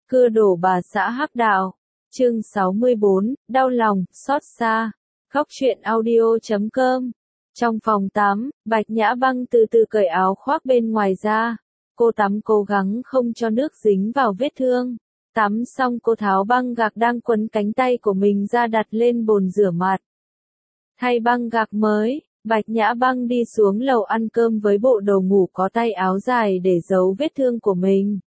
Cưa đổ bà xã hắc đạo. Chương 64, đau lòng, xót xa. Khóc chuyện audio.com. Trong phòng tắm, Bạch Nhã Băng từ từ cởi áo khoác bên ngoài ra. Cô tắm cố gắng không cho nước dính vào vết thương. Tắm xong cô tháo băng gạc đang quấn cánh tay của mình ra đặt lên bồn rửa mặt. Thay băng gạc mới, Bạch Nhã Băng đi xuống lầu ăn cơm với bộ đồ ngủ có tay áo dài để giấu vết thương của mình.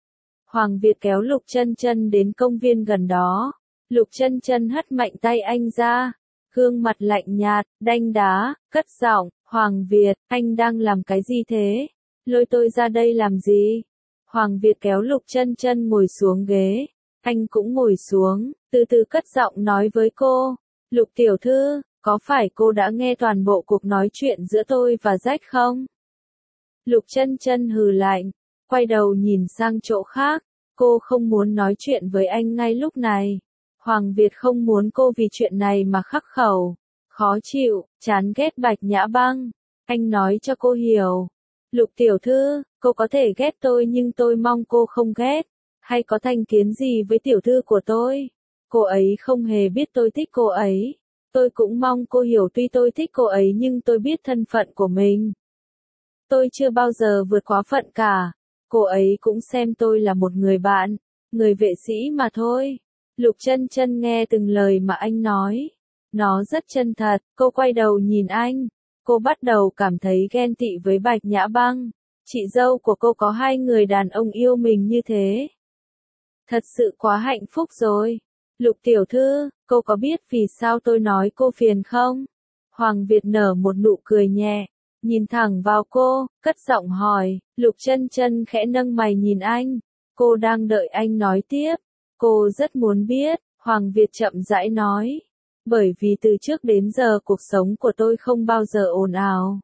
Hoàng Việt kéo Lục Chân Chân đến công viên gần đó. Lục Chân Chân hất mạnh tay anh ra, gương mặt lạnh nhạt, đanh đá, cất giọng, "Hoàng Việt, anh đang làm cái gì thế? Lôi tôi ra đây làm gì?" Hoàng Việt kéo Lục Chân Chân ngồi xuống ghế, anh cũng ngồi xuống, từ từ cất giọng nói với cô, "Lục tiểu thư, có phải cô đã nghe toàn bộ cuộc nói chuyện giữa tôi và Jack không?" Lục Chân Chân hừ lạnh, quay đầu nhìn sang chỗ khác, cô không muốn nói chuyện với anh ngay lúc này. Hoàng Việt không muốn cô vì chuyện này mà khắc khẩu, khó chịu, chán ghét Bạch Nhã Băng. Anh nói cho cô hiểu, Lục tiểu thư, cô có thể ghét tôi nhưng tôi mong cô không ghét, hay có thành kiến gì với tiểu thư của tôi. Cô ấy không hề biết tôi thích cô ấy. Tôi cũng mong cô hiểu tuy tôi thích cô ấy nhưng tôi biết thân phận của mình. Tôi chưa bao giờ vượt quá phận cả. Cô ấy cũng xem tôi là một người bạn, người vệ sĩ mà thôi. Lục Chân Chân nghe từng lời mà anh nói. Nó rất chân thật, cô quay đầu nhìn anh. Cô bắt đầu cảm thấy ghen tị với Bạch Nhã Băng. Chị dâu của cô có hai người đàn ông yêu mình như thế. Thật sự quá hạnh phúc rồi. Lục tiểu thư, cô có biết vì sao tôi nói cô phiền không? Hoàng Việt nở một nụ cười nhẹ, nhìn thẳng vào cô, cất giọng hỏi. Lục Chân Chân khẽ nâng mày nhìn anh. Cô đang đợi anh nói tiếp. Cô rất muốn biết, Hoàng Việt chậm rãi nói. Bởi vì từ trước đến giờ cuộc sống của tôi không bao giờ ồn ào,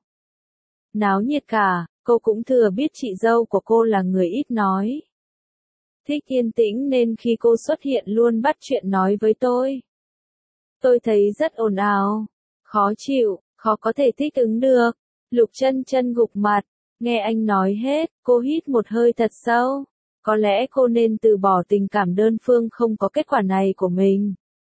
náo nhiệt cả, cô cũng thừa biết chị dâu của cô là người ít nói. Thích yên tĩnh nên khi cô xuất hiện luôn bắt chuyện nói với tôi. Tôi thấy rất ồn ào, khó chịu, khó có thể thích ứng được. Lục Chân Chân gục mặt, nghe anh nói hết, cô hít một hơi thật sâu. Có lẽ cô nên từ bỏ tình cảm đơn phương không có kết quả này của mình.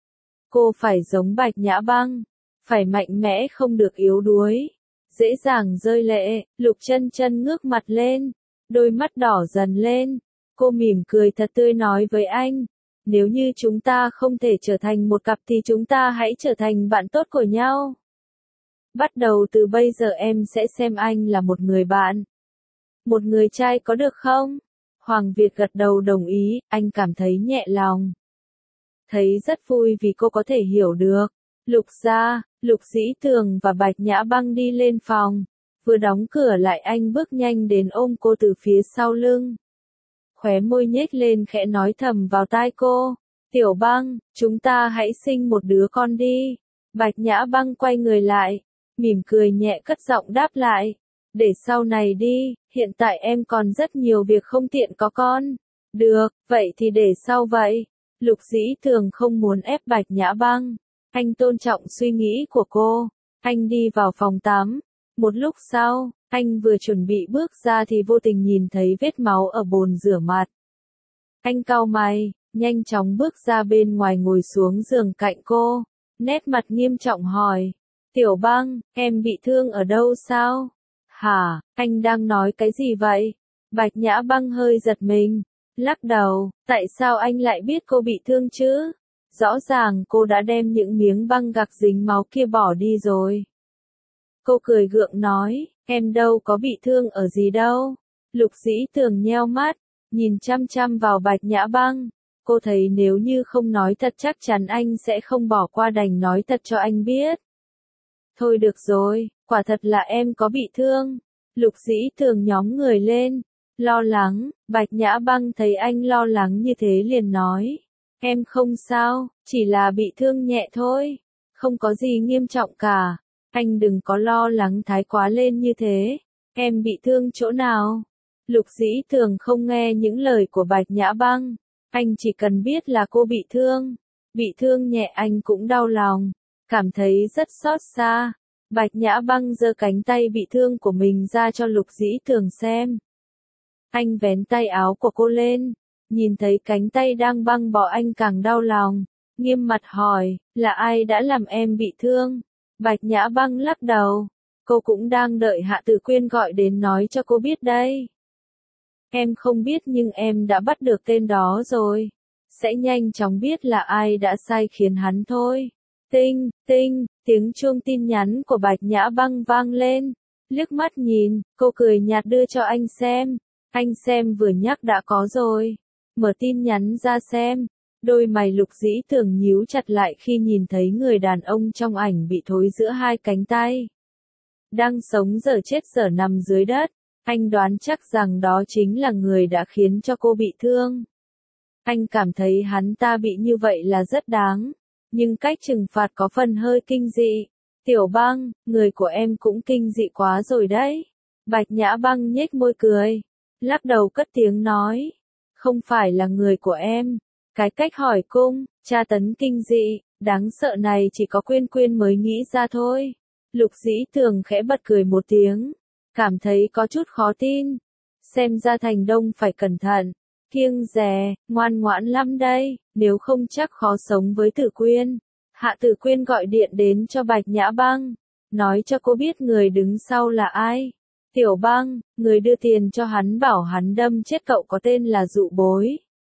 Cô phải giống Bạch Nhã Băng, phải mạnh mẽ không được yếu đuối, dễ dàng rơi lệ. Lục Chân Chân ngước mặt lên, đôi mắt đỏ dần lên. Cô mỉm cười thật tươi nói với anh, nếu như chúng ta không thể trở thành một cặp thì chúng ta hãy trở thành bạn tốt của nhau. Bắt đầu từ bây giờ em sẽ xem anh là một người bạn, một người trai có được không? Hoàng Việt gật đầu đồng ý, anh cảm thấy nhẹ lòng. Thấy rất vui vì cô có thể hiểu được. Lục gia, Lục Dĩ Tường và Bạch Nhã Băng đi lên phòng. Vừa đóng cửa lại anh bước nhanh đến ôm cô từ phía sau lưng. Khóe môi nhếch lên khẽ nói thầm vào tai cô. Tiểu Băng, chúng ta hãy sinh một đứa con đi. Bạch Nhã Băng quay người lại, mỉm cười nhẹ cất giọng đáp lại. Để sau này đi, hiện tại em còn rất nhiều việc không tiện có con. Được, vậy thì để sau vậy. Lục Dĩ Tường không muốn ép Bạch Nhã Băng. Anh tôn trọng suy nghĩ của cô. Anh đi vào phòng tắm. Một lúc sau, anh vừa chuẩn bị bước ra thì vô tình nhìn thấy vết máu ở bồn rửa mặt. Anh cau mày, nhanh chóng bước ra bên ngoài ngồi xuống giường cạnh cô. Nét mặt nghiêm trọng hỏi. Tiểu Băng, em bị thương ở đâu sao? Hả, anh đang nói cái gì vậy? Bạch Nhã Băng hơi giật mình. Lắc đầu, tại sao anh lại biết cô bị thương chứ? Rõ ràng cô đã đem những miếng băng gạc dính máu kia bỏ đi rồi. Cô cười gượng nói, em đâu có bị thương ở gì đâu. Lục Dĩ Tường nheo mắt, nhìn chăm chăm vào Bạch Nhã Băng. Cô thấy nếu như không nói thật chắc chắn anh sẽ không bỏ qua đành nói thật cho anh biết. Thôi được rồi, quả thật là em có bị thương. Lục Dĩ Tường nhóng người lên, lo lắng. Bạch Nhã Băng thấy anh lo lắng như thế liền nói. Em không sao, chỉ là bị thương nhẹ thôi. Không có gì nghiêm trọng cả. Anh đừng có lo lắng thái quá lên như thế. Em bị thương chỗ nào? Lục Dĩ Tường không nghe những lời của Bạch Nhã Băng. Anh chỉ cần biết là cô bị thương. Bị thương nhẹ anh cũng đau lòng. Cảm thấy rất xót xa. Bạch Nhã Băng giơ cánh tay bị thương của mình ra cho Lục Dĩ Tường xem. Anh vén tay áo của cô lên, Nhìn thấy cánh tay đang băng bó anh càng đau lòng, nghiêm mặt hỏi, là ai đã làm em bị thương? Bạch Nhã Băng lắc đầu, cô cũng đang đợi Hạ Tử Quyên gọi đến nói cho cô biết đây. Em không biết nhưng em đã bắt được tên đó rồi. Sẽ nhanh chóng biết là ai đã sai khiến hắn thôi. Tinh, tinh, tiếng chuông tin nhắn của Bạch Nhã Băng vang lên. Liếc mắt nhìn, cô cười nhạt đưa cho anh xem. Anh xem vừa nhắc đã có rồi. Mở tin nhắn ra xem. Đôi mày Lục Dĩ Tường nhíu chặt lại khi nhìn thấy người đàn ông trong ảnh bị thối giữa hai cánh tay. Đang sống dở chết dở nằm dưới đất. Anh đoán chắc rằng đó chính là người đã khiến cho cô bị thương. Anh cảm thấy hắn ta bị như vậy là rất đáng. Nhưng cách trừng phạt có phần hơi kinh dị. Tiểu Băng, người của em cũng kinh dị quá rồi đấy. Bạch Nhã Băng nhếch môi cười. Lắc đầu cất tiếng nói. Không phải là người của em. Cái cách hỏi cung, tra tấn kinh dị, đáng sợ này chỉ có Quyên Quyên mới nghĩ ra thôi. Lục Dĩ Tường khẽ bật cười một tiếng. Cảm thấy có chút khó tin. Xem ra Thành Đông phải cẩn thận. Kiêng dè, ngoan ngoãn lắm đây, nếu không chắc khó sống với Tử Quyên. Hạ Tử Quyên gọi điện đến cho Bạch Nhã Băng. Nói cho cô biết người đứng sau là ai. Tiểu Băng, người đưa tiền cho hắn bảo hắn đâm chết cậu có tên là Dụ Bối.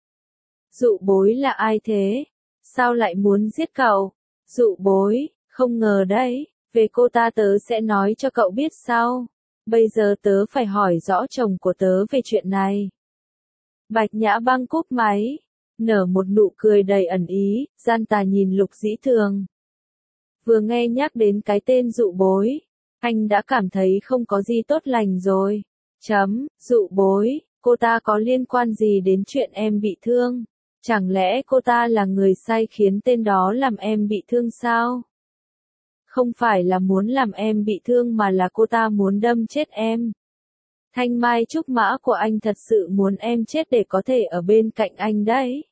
Dụ Bối là ai thế? Sao lại muốn giết cậu? Dụ Bối, không ngờ đấy, về cô ta tớ sẽ nói cho cậu biết sau. Bây giờ tớ phải hỏi rõ chồng của tớ về chuyện này. Bạch Nhã Băng cúp máy, nở một nụ cười đầy ẩn ý, gian tà nhìn Lục Dĩ Tường. Vừa nghe nhắc đến cái tên Dụ Bối, anh đã cảm thấy không có gì tốt lành rồi. Dụ Bối, cô ta có liên quan gì đến chuyện em bị thương? Chẳng lẽ cô ta là người sai khiến tên đó làm em bị thương sao? Không phải là muốn làm em bị thương mà là cô ta muốn đâm chết em. Thanh mai trúc mã của anh thật sự muốn em chết để có thể ở bên cạnh anh đấy.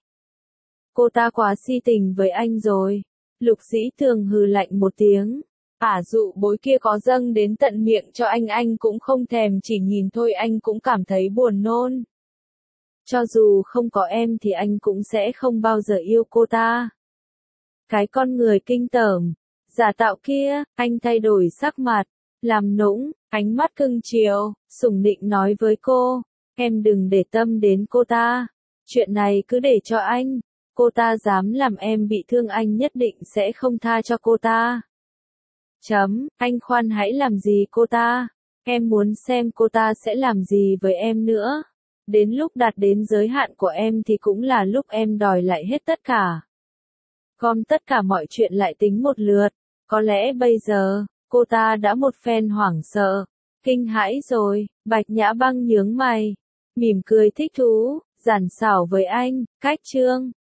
Cô ta quá si tình với anh rồi. Lục Dĩ Tường hừ lạnh một tiếng. Dụ Bối kia có dâng đến tận miệng cho anh cũng không thèm, chỉ nhìn thôi anh cũng cảm thấy buồn nôn. Cho dù không có em thì anh cũng sẽ không bao giờ yêu cô ta. Cái con người kinh tởm, giả tạo kia, anh thay đổi sắc mặt, làm nũng, ánh mắt cưng chiều, sủng nịnh nói với cô, em đừng để tâm đến cô ta, chuyện này cứ để cho anh, cô ta dám làm em bị thương anh nhất định sẽ không tha cho cô ta. Anh khoan hãy làm gì cô ta, em muốn xem cô ta sẽ làm gì với em nữa. Đến lúc đạt đến giới hạn của em thì cũng là lúc em đòi lại hết tất cả. Gom tất cả mọi chuyện lại tính một lượt, có lẽ bây giờ, cô ta đã một phen hoảng sợ, kinh hãi rồi. Bạch Nhã Băng nhướng mày, mỉm cười thích thú, giản xảo với anh, cách chương.